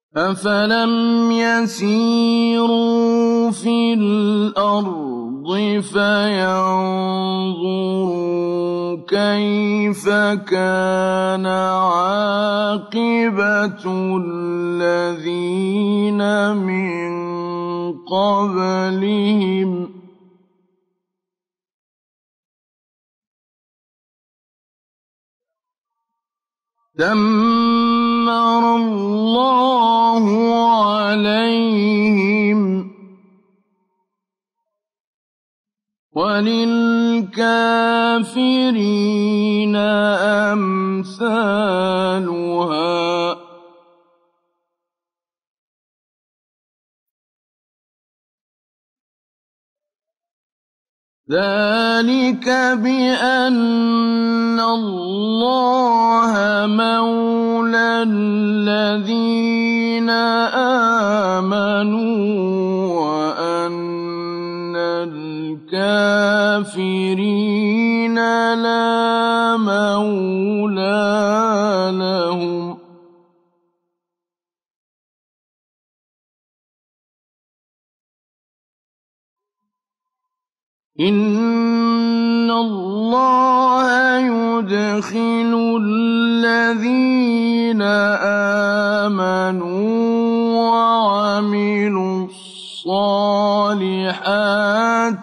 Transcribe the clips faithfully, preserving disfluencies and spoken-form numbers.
أَفَلَمْ يَسِيرُوا فِي الْأَرْضِ فَيَنظُرُوا كَيْفَ كَانَ عَاقِبَةُ الَّذِينَ مِن قَبْلِهِمْ ۚ دَمَّرَ اللَّهُ عَلَيْهِمْ ۖ وَلِلْكَافِرِينَ أَمْثَالُهَا ۚ ذَٰلِكَ بِأَنَّ اللَّهَ مَوْلَى الَّذِينَ آمَنُوا وَأَنَّ الْكَافِرِينَ لَا مَوْلَىٰ لَهُمْ ۚ إِنَّ اللَّهَ يُدْخِلُ الَّذِينَ آمَنُوا وَعَمِلُوا الصَّالِحَاتِ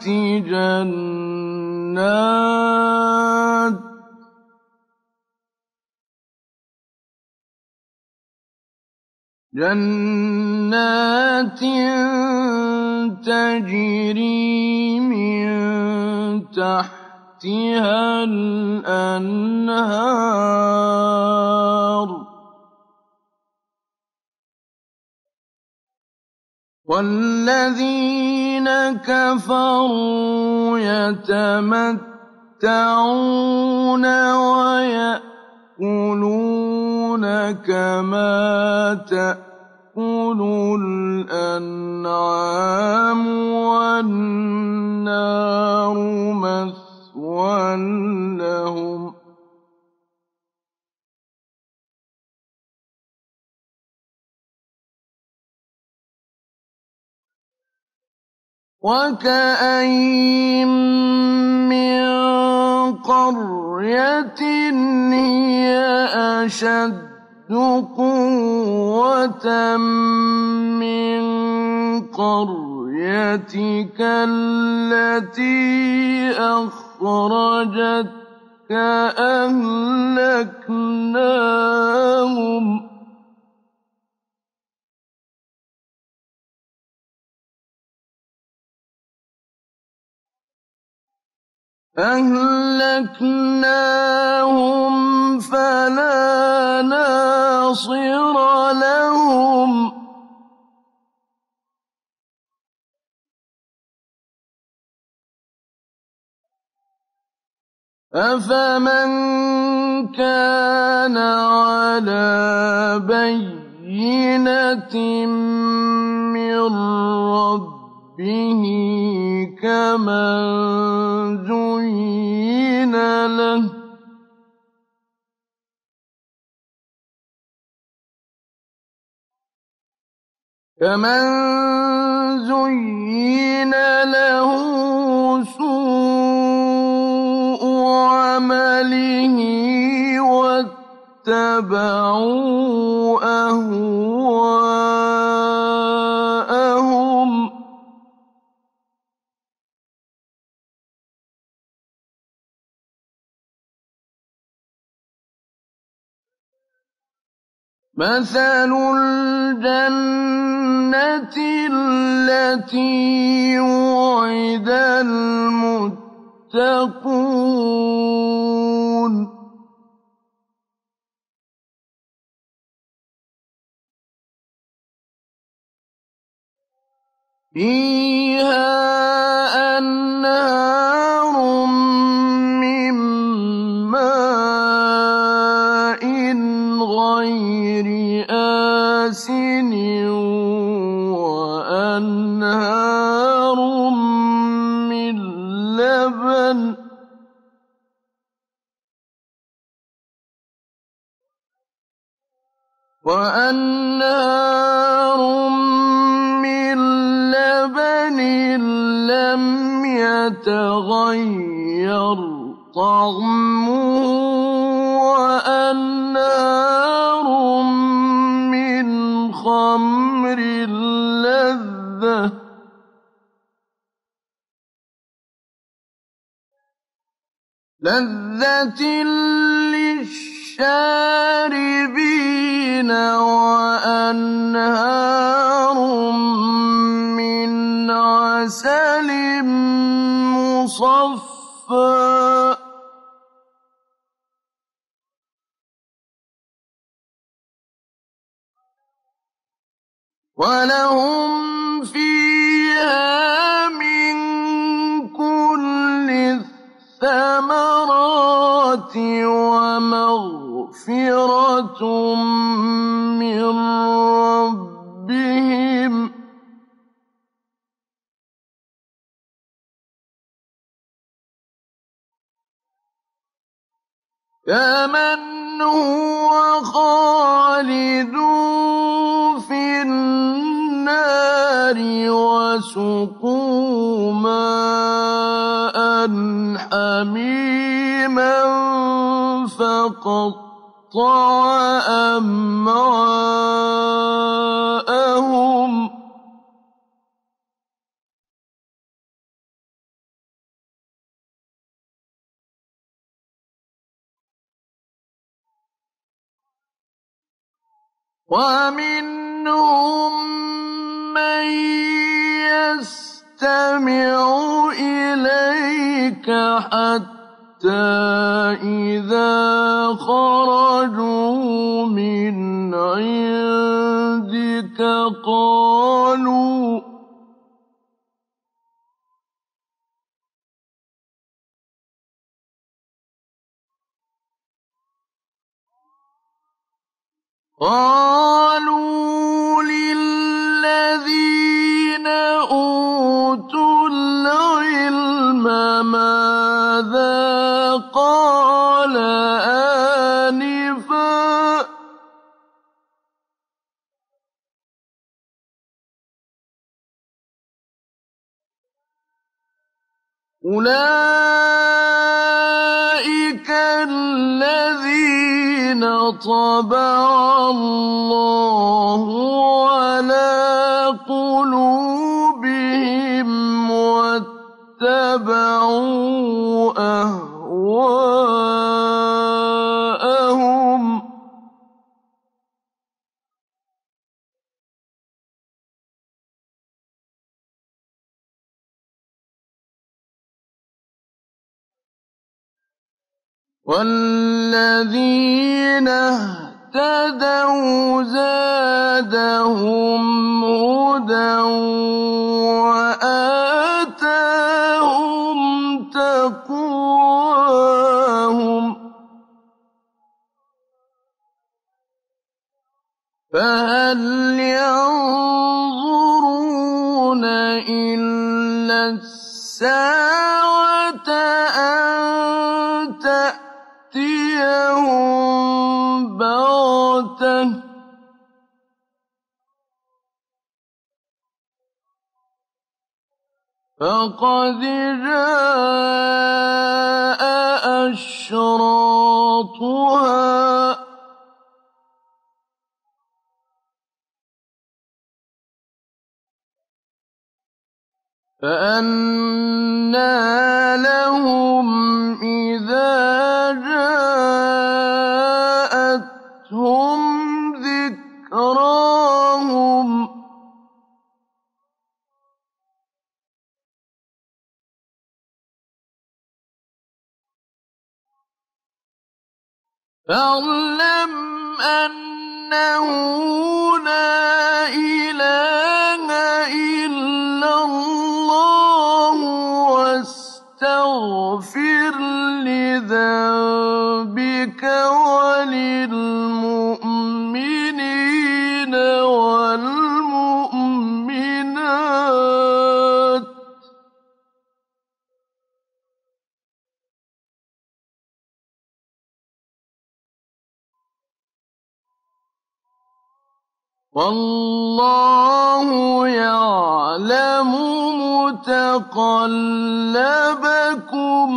جَنَّاتٍ جَنَّاتٍ تَجْرِي مِن تَحْتِهَا الْأَنْهَارُ ۖ وَالَّذِينَ كَفَرُوا يَتَمَتَّعُونَ وَيَأْكُلُونَ كَمَا تَأْكُلُ الْأَنْعَامُ ۖ وَالنَّارُ مَثْوًى لَّهُمْ ۖ وَكَأَيِّن مِّن قَرْيَةٍ هِيَ أَشَدُّ قُوَّةً مِّن قَرْيَتِكَ الَّتِي أَخْرَجَتْكَ أَهْلَكْنَاهُمْ أَهْلَكْنَاهُمْ فَلَا نَاصِرَ لَهُمْ ۚ أَفَمَن كَانَ عَلَىٰ بَيِّنَةٍ مِّن رَّبِّهِ كَمَن زُيِّنَ لَهُ كَمَن زُيِّنَ لَهُ سُوءُ عَمَلِهِ وَاتَّبَعُوا أَهْوَاءَهُمْ ۚ مَثَلُ الْجَنَّةِ الَّتِي وُعِدَ الْمُتَّقُونَ ۖ فِيهَا أَنْهَارٌ مِّن مَّاءٍ غَيْرِ آسِنٍ وَأَنْهَارٌ مِّن لَّبَنٍ وأنهار من لبن لم يتغير طعمه وأنهار من خمر لذة لذة للشاربين وأنهار من عسل مصفى ولهم فيها من كل الثمرات ومغفرة من ربهم كمن هو خالد في النار وسقوا ماء حميما فقطع أمعاءهم ومنهم من يستمع إليك حتى إذا خرجوا من عندك قالوا قالوا للذين أوتوا العلم ماذا قال آنفا أولئك الذين طبع الله على قلوبهم واتبعوا أهواءهم والذين اهتدوا زادهم هدى وآتاهم تقواهم فهل ينظرون إلا الساعة أن تأتيهم بغتة فقد جاء أشراطها فأنى لهم إذا جاءتهم ذكراهم فاعلم أنه لا إله إلا الله واستغفر لذنبك وللمؤمنين والمؤمنات وَاللَّهُ يَعْلَمُ مُتَقَلَّبَكُمْ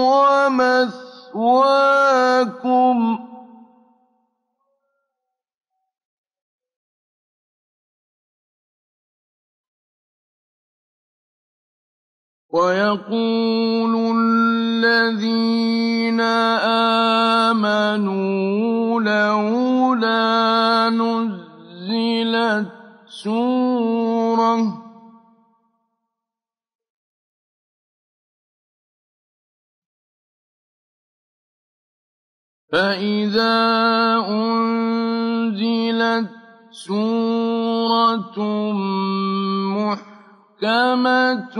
وَمَثْوَاكُمْ وَيَقُولُ الَّذِينَ آمَنُوا لَوْلَا نُزِّلَتْ سُورَةٌ فَإِذَا أُنزِلَتْ سُورَةٌ مُحْكَمَةٌ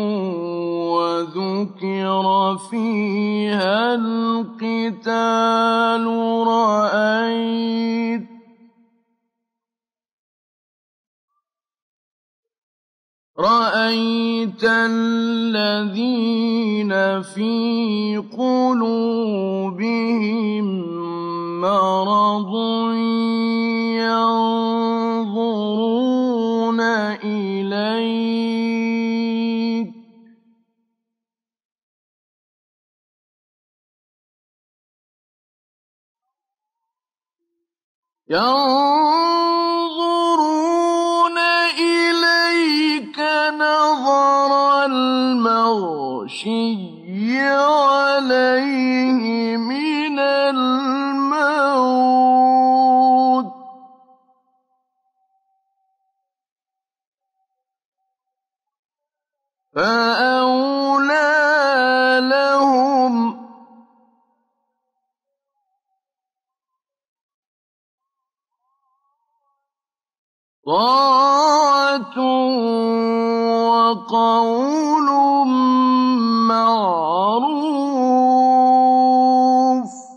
وَذُكِرَ فِيهَا الْقِتَالُ رَأَيْتَ رَأَيْتَ الَّذِينَ فِي قُلُوبِهِم مَّرَضٌ يَنظُرُونَ إِلَيْكَ يَنظُرُونَ إِلَيْكَ نَظَرَ الْمَغْشِيِّ عَلَيْهِ مِنَ الْمَوْتِ ۖ فَأَوْلَىٰ لَهُمْ طَاعَةٌ وَقَوْلٌ مَّعْرُوفٌ ۚ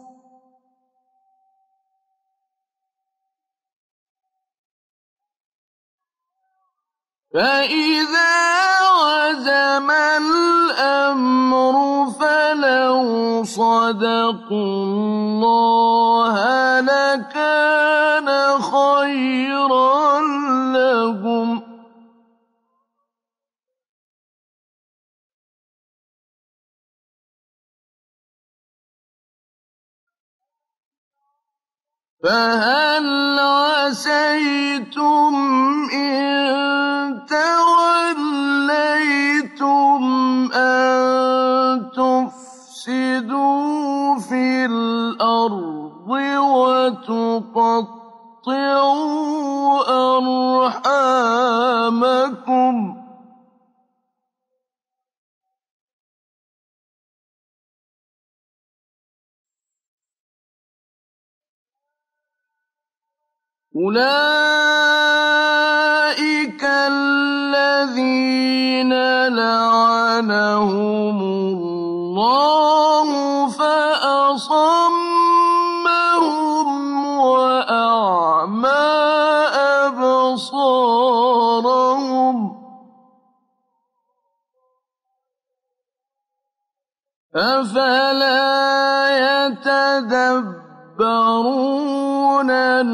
فَإِذَا عَزَمَ الْأَمْرُ فَلَوْ صَدَقُوا اللَّهَ لَكَانَ خَيْرًا لَّهُمْ ۚ فَهَلْ عَسَيْتُمْ إِن تَوَلَّيْتُمْ أَن تُفْسِدُوا فِي الْأَرْضِ وَتُقَطِّعُوا أَرْحَامَكُمْ ۖ أُولَٰئِكَ الَّذِينَ لَعَنَهُمُ اللَّهُ فَأَصَمَّهُمْ وَأَعْمَىٰ أَبْصَارَهُمْ ۖ أَفَلَا يَتَدَبَّرُونَ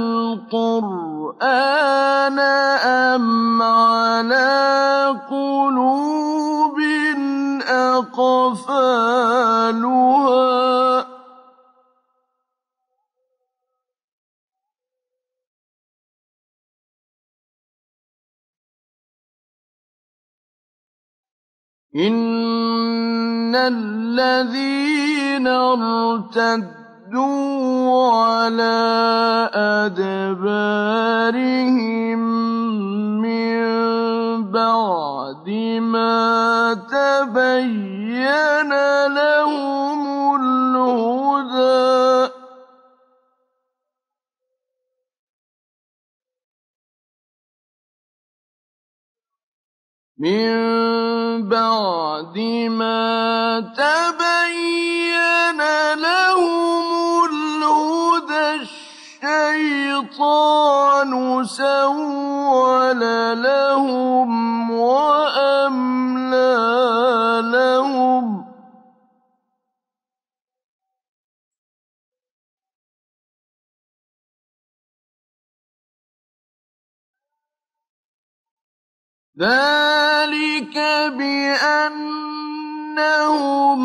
الْقُرْآنَ أَمْ عَلَىٰ قُلُوبٍ أَقْفَالُهَا إِنَّ الَّذِينَ ارْتَدُّوا عَلَىٰ أَدْبَارِهِم مِّن بَعْدِ مَا تَبَيَّنَ لَهُمُ الْهُدَىٰ مِن بَعْدِ مَا تَبَيَّنَ لَهُمُ الْهُدَى الشَّيْطَانُ سَوَّلَ لَهُمْ وَأَمْلَىٰ لَهُمْ ذلك بأنهم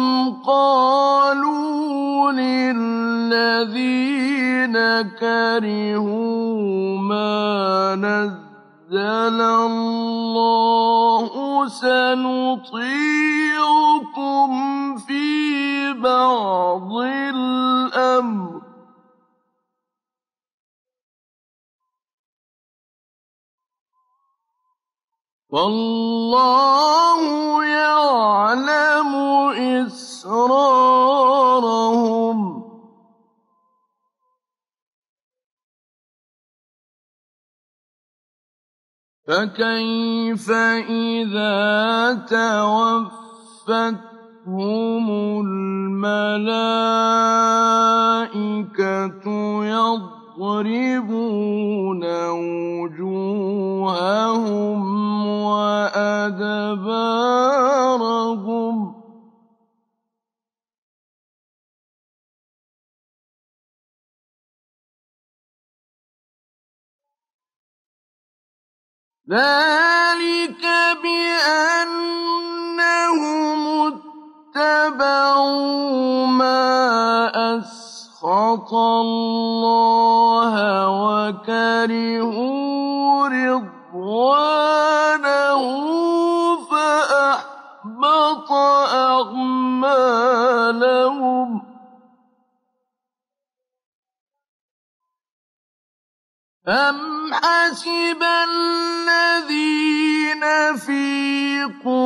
قالوا للذين كرهوا ما نزل الله سنطيعكم في بعض الأمر والله يعلم إسرارهم فكيف إذا توفتهم الملائكة يضربون وجوههم وأدبارهم ذلك بأنهم اتبعوا ما أسخط الله وكرهوا رضوانه فأحبط أعمالهم أم حسب الذين في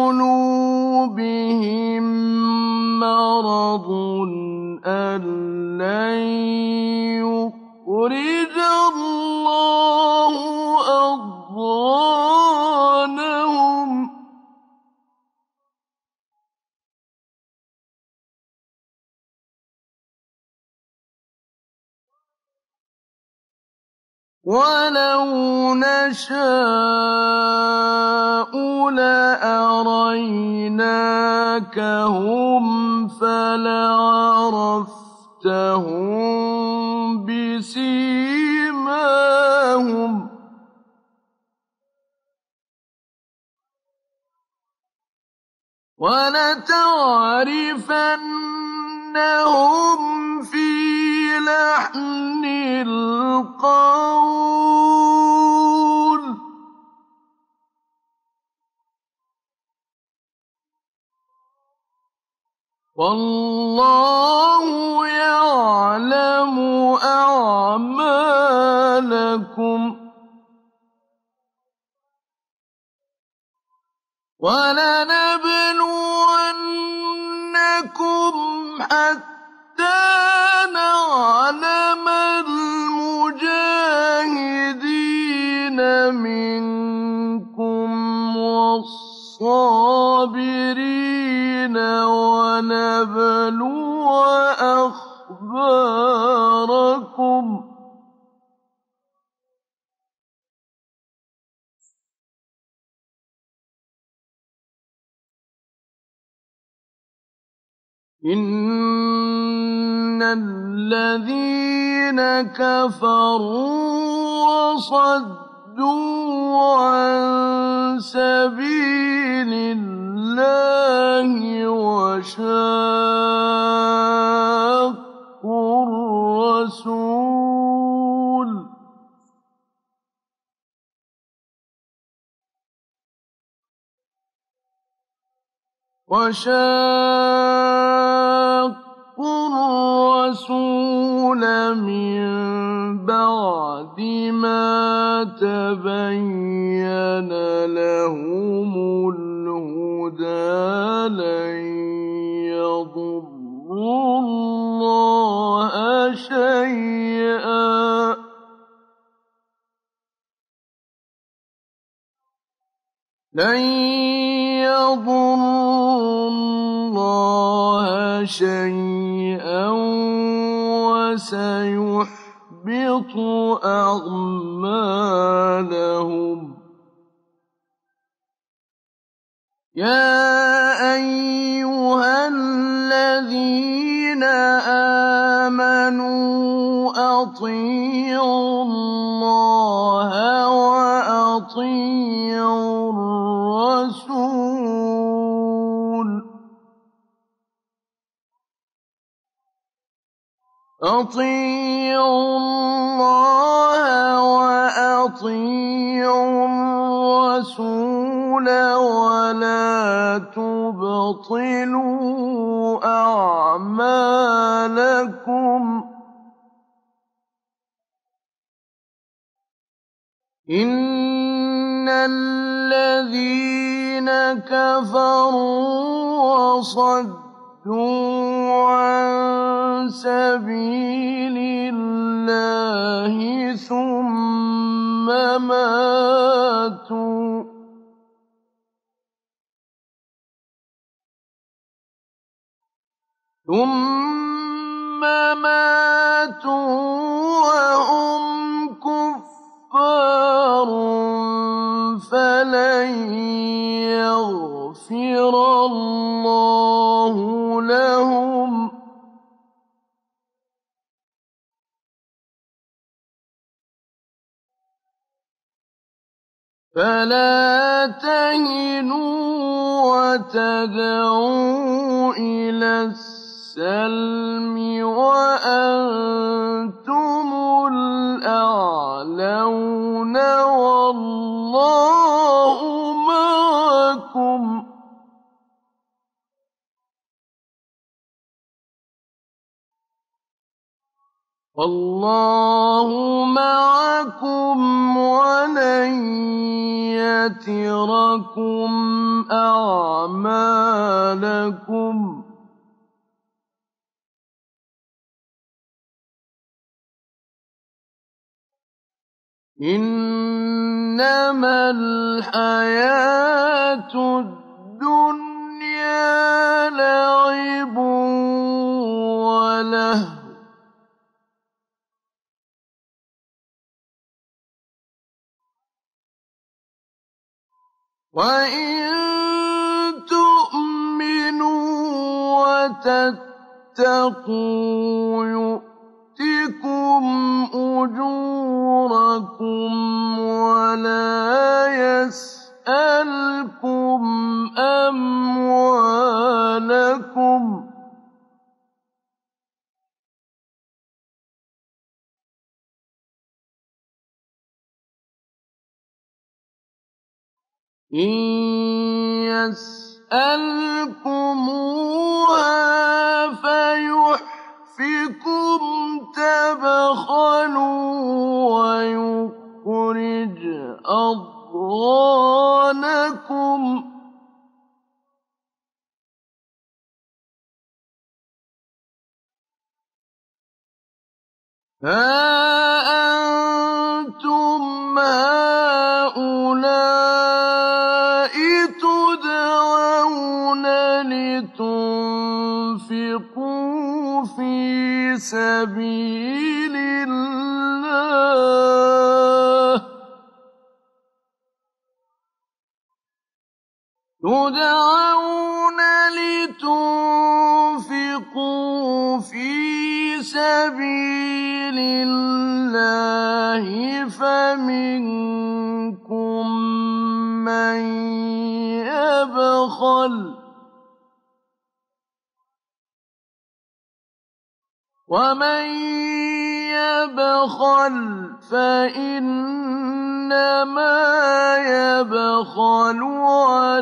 قلوبهم مرض أن لن يخرج الله أضغانهم ولو نشاء لأريناكهم فلعرفتهم بسيماهم ولتعرفنهم في لحن القول والله يعلم أعمالكم ولنبلونكم حتى نعلم المجاهدين منكم والصابرين ونبلو أخباركم إن الذين كفروا وصدوا عن سبيل الله وشاقوا الرسول وشاقوا الرسول من بعد ما تبين لهم الهدى لن يضروا الله شيئا لن يضروا الله شيئا وسيحبط أعمالهم يا أيها الذين آمنوا أطيعوا الله وأطيعوا أطيعوا الله وأطيعوا الرسول ولا تبطلوا أعمالكم إن الذين كفروا وصدوا عن سبيل الله ثم ماتوا ثم ماتوا وهم كفار فلن يغفر الله لهم فلا تهنوا وتدعوا إلى السلم وأنتم الأعلون والله معكم والله معكم ولن يتركم أعمالكم إنما الحياة الدنيا لعب ولهو وإن تؤمنوا وتتقوا يؤتكم أجوركم ولا يسألكم أموالكم إن يسألكموها فيحفكم تبخلوا ويخرج أضغانكم ها أنتم هؤلاء تدعون لتنفقوا في سبيل الله تدعون لتنفقوا في سبيل الله فمنكم من يبخل ومن يبخل فإنما يبخل عن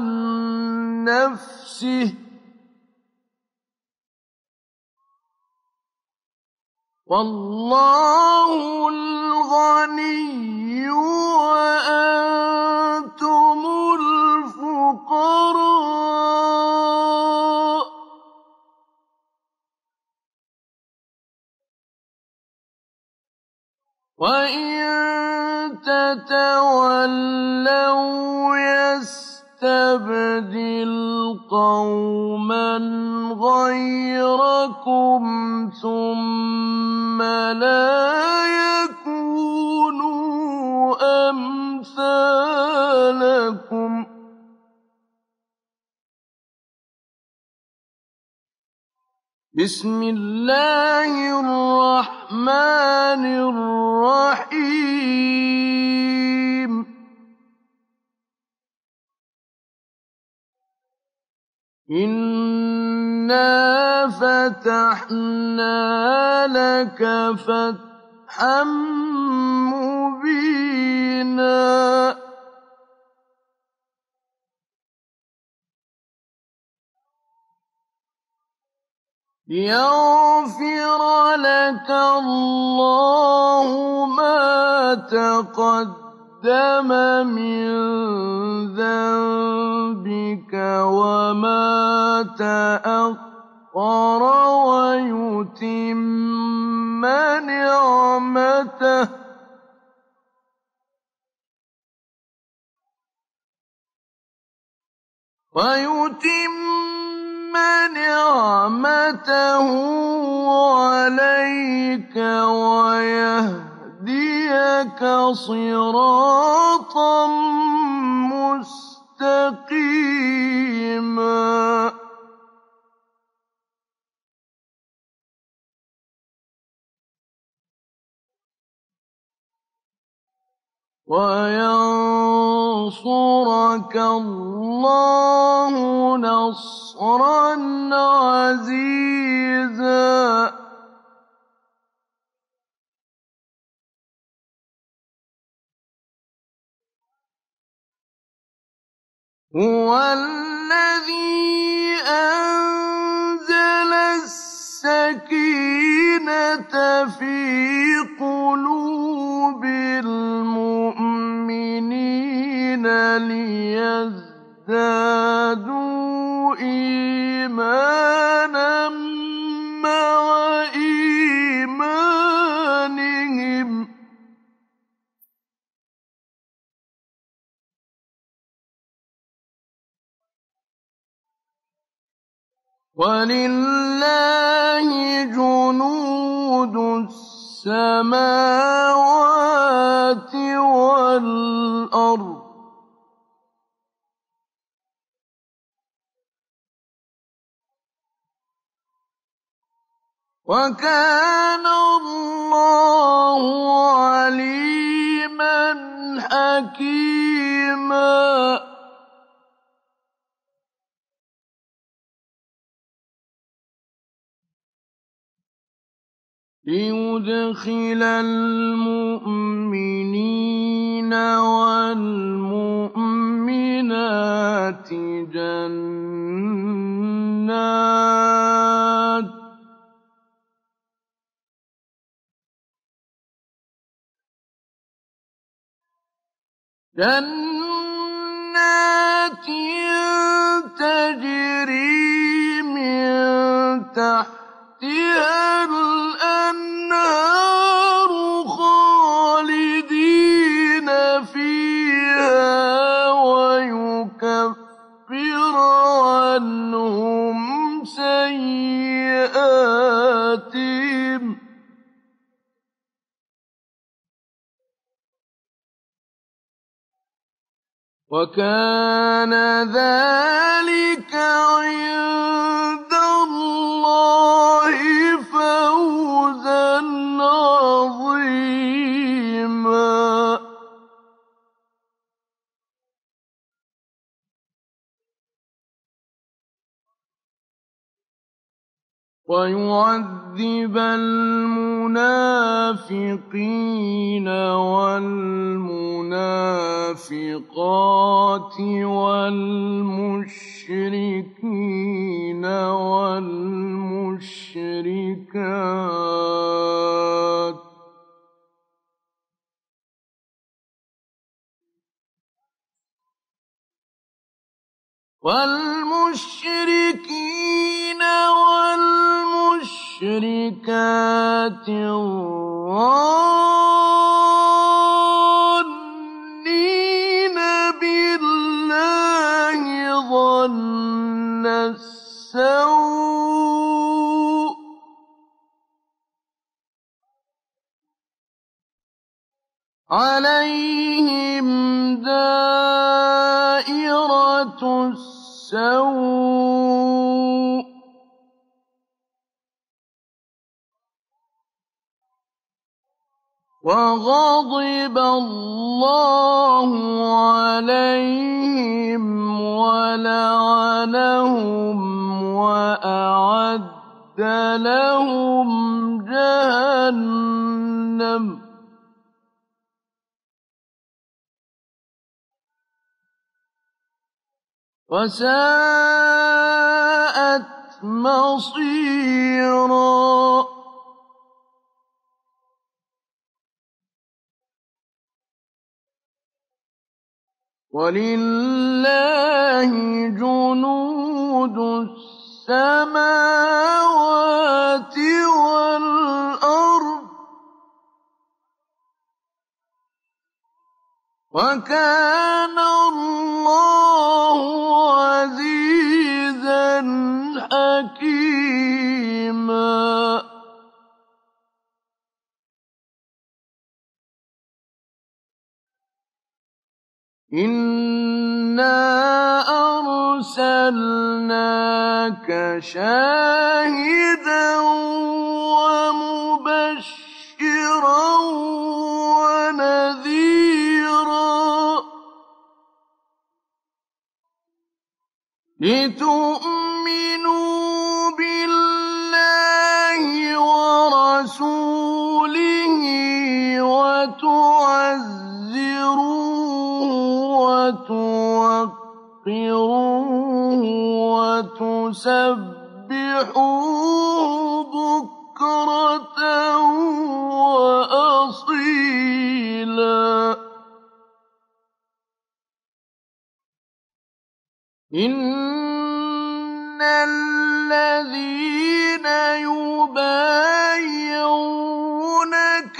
نفسه والله الغني وأنتم الفقراء وإن تتولوا يستبدل قوما غيركم ثم لا يكونوا أمثالكم بسم الله الرحمن الرحيم إنا فَتَحْنَا لَكَ فَتْحًا مُّبِينًا لِيَغْفِرَ لَكَ اللَّهُ مَا تَقَدَّمَ مِن ذَنبِكَ وَمَا تَأَخَّرَ وَيُتِمَّ نِعْمَتَهُ وَيُتِمَّ نِعْمَتَهُ عَلَيْكَ وَيَهْدِيَكَ صِرَاطًا مُّسْتَقِيمًا وَيَنصُرَكَ اللَّهُ نَصْرًا عَزِيزًا هُوَ الَّذِي أَنزَلَ السَّكِينَةَ فِي قُلُوبِ الْمُؤْمِنِينَ لِيَزْدَادُوا إِيمَانًا مَّعَ إِيمَانِهِمْ ۗ وَلِلَّهِ جُنُودُ السَّمَاوَاتِ وَالْأَرْضِ ۚ وَكَانَ اللَّهُ عَلِيمًا حَكِيمًا لِيُدْخِلَ الْمُؤْمِنِينَ وَالْمُؤْمِنَاتِ جَنَّاتٍ جَنَّاتٍ تَجْرِي مِن تَحْتِهَا الْأَنْهَارُ خَالِدِينَ فِيهَا وَيُكَفِّرُ عَنْهُمْ سَيِّئَاتِهِمْ ۚ وَكَانَ ذَٰلِكَ عِندَ اللَّهِ فَوْزًا عَظِيمًا وَيُعَذِّبَ الْمُنَافِقِينَ وَالْمُنَافِقَاتِ وَالْمُشْرِكِينَ وَالْمُشْرِكَاتِ وَالْمُشْرِكِينَ وَالْمُشْرِكَاتِ الظَّانِّينَ بِاللَّهِ ظَنَّ السَّوْءِ ۚ عَلَيْهِمْ دَائِرَةُ السَّوْءِ ۗ وَغَضِبَ اللَّهُ عَلَيْهِمْ وَلَعَنَهُمْ وَأَعَدَّ لهم جهنم وساءت مصيرا ولله جنود السماوات والأرض وكان الله عزيزا حكيما إنا أرسلناك شاهدا ومبشرا ونذيرا لتؤمنوا بالله ورسوله وتعزروه وتوقروه وتسبحوه بكرة وأصيلا إن الذين يبايعونك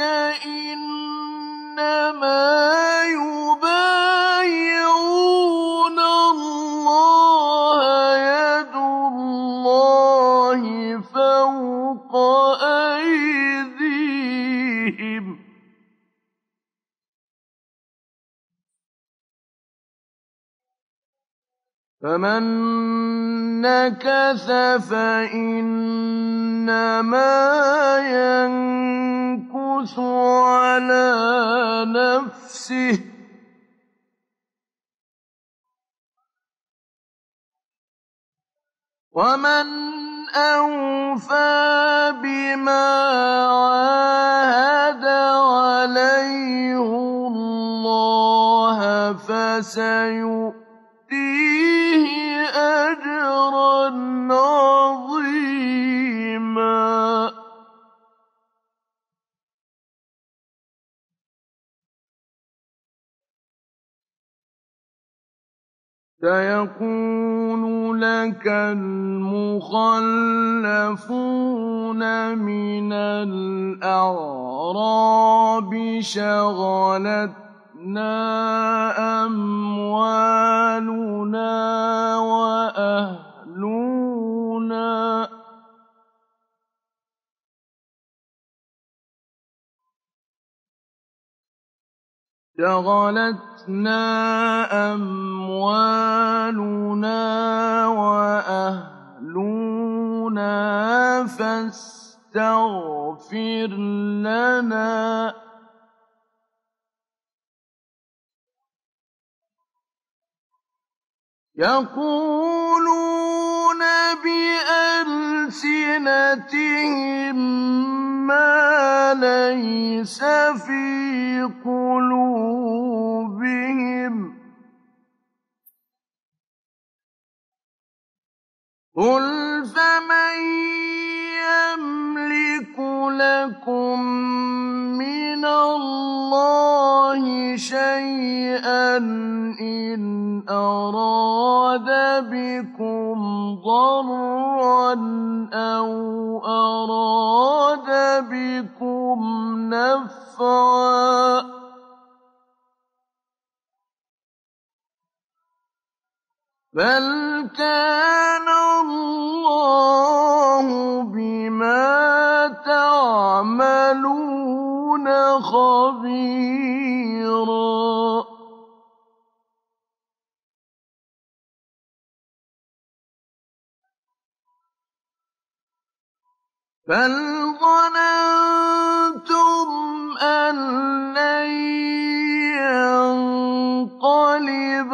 إنما يبايعون الله يد الله فوق أيديهم فمن نكث فإنما ينكث على نفسه ومن أوفى بما عاهد عليه الله فسيؤتيه أجرا عظيما سيقول لك المخلفون من الأعراب شغلتنا أموالنا وأهلنا شغلتنا أموالنا وأهلنا فاستغفر لنا يقولون بألسنتهم ما ليس في قلوبهم قل فمن يملك لكم من الله شيئا إن أراد بكم ضرا أو أراد بكم نفعا بل كان الله بما تعملون خبيرا بل ظننتم أن لن ينقلب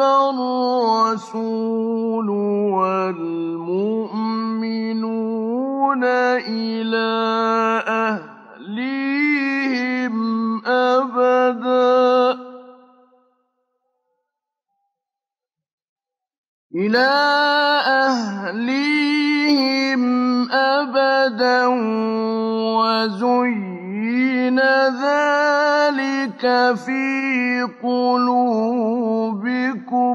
الرسول والمؤمنون إلى أهليهم أبدا إلى أهليهم أبدا وزين ذلك في قلوبكم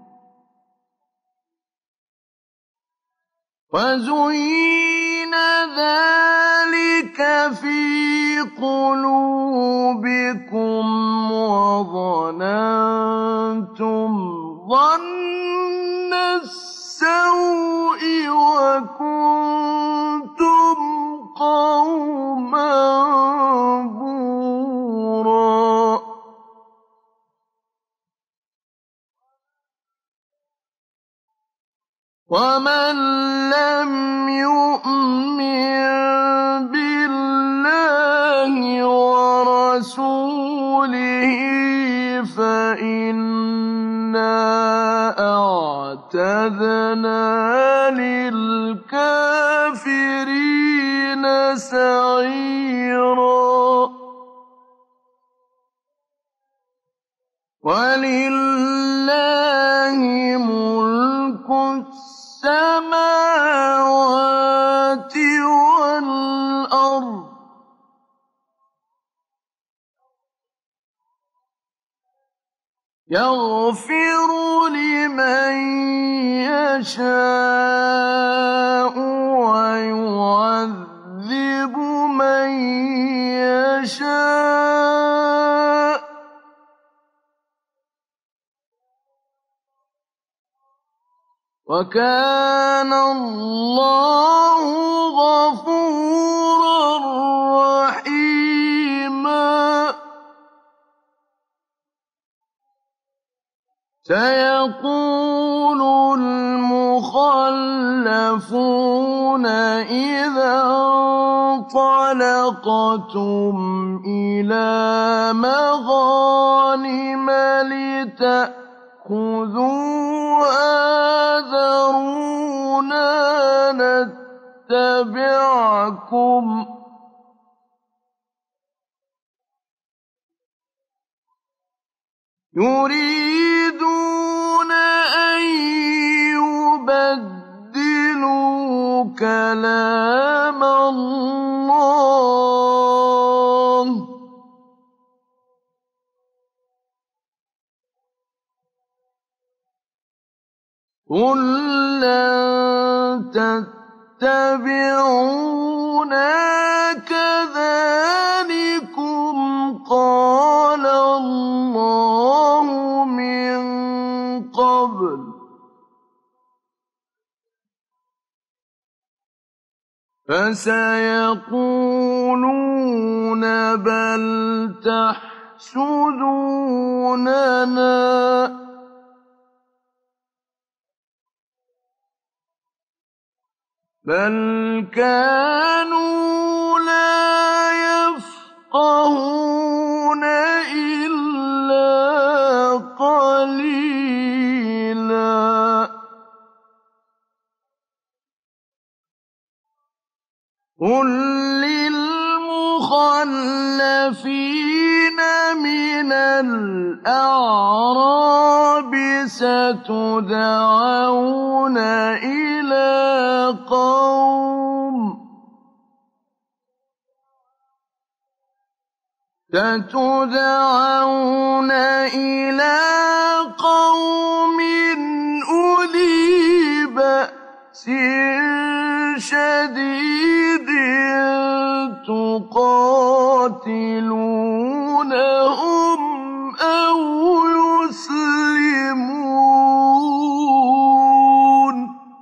وزين ذلك في قلوبكم وظننتم ظن السوء وكنتم قوما بورا ومن لم يؤمن بالله ورسوله فإنا أعتدنا للكافرين سعيرا ولله ملك السماوات والأرض يغفر لمن يشاء ويعذب من يشاء وكان الله غفورا رحيما سيقول المخلفون إذا انطلقتم إلى مغانم لتأخذوها ذرونا نتبعكم يريدون أن يبدلوا كلام الله قل لن تتبعونا كذلكم قال الله من قبل فسيقولون بل تحسدوننا بل كانوا لا يفقهون إلا قليلا قل للمخلفين من الأعراب ستدعون إلى قوم ستدعون إلى قوم أولي بأس شديد تقاتلونهم أو يسلمون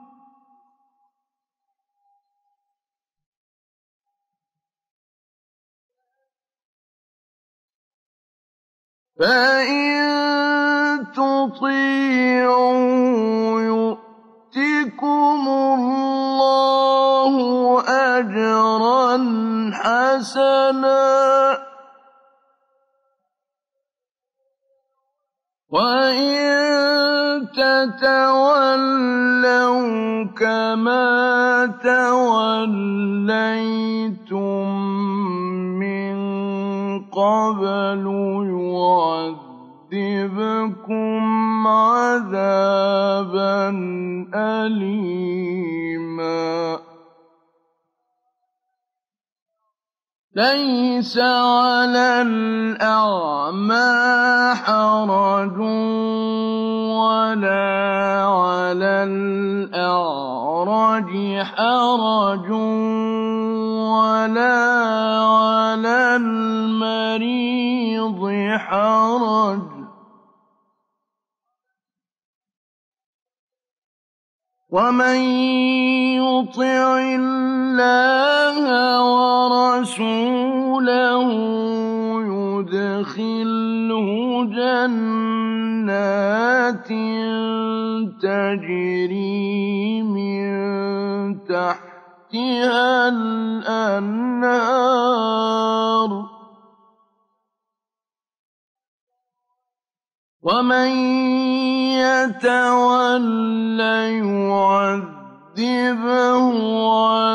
فإن تطيعوا يؤتكم الله أجرا حسنا وإن تتولوا كما توليتم من قبل يعذبكم عذابا أليما ليس على الأعمى حرج ولا على الأعرج حرج ولا على المريض حرج ومن يطع الله ورسوله يدخله جنات تجري من تحتها الأنهار ومن يتول يعذبه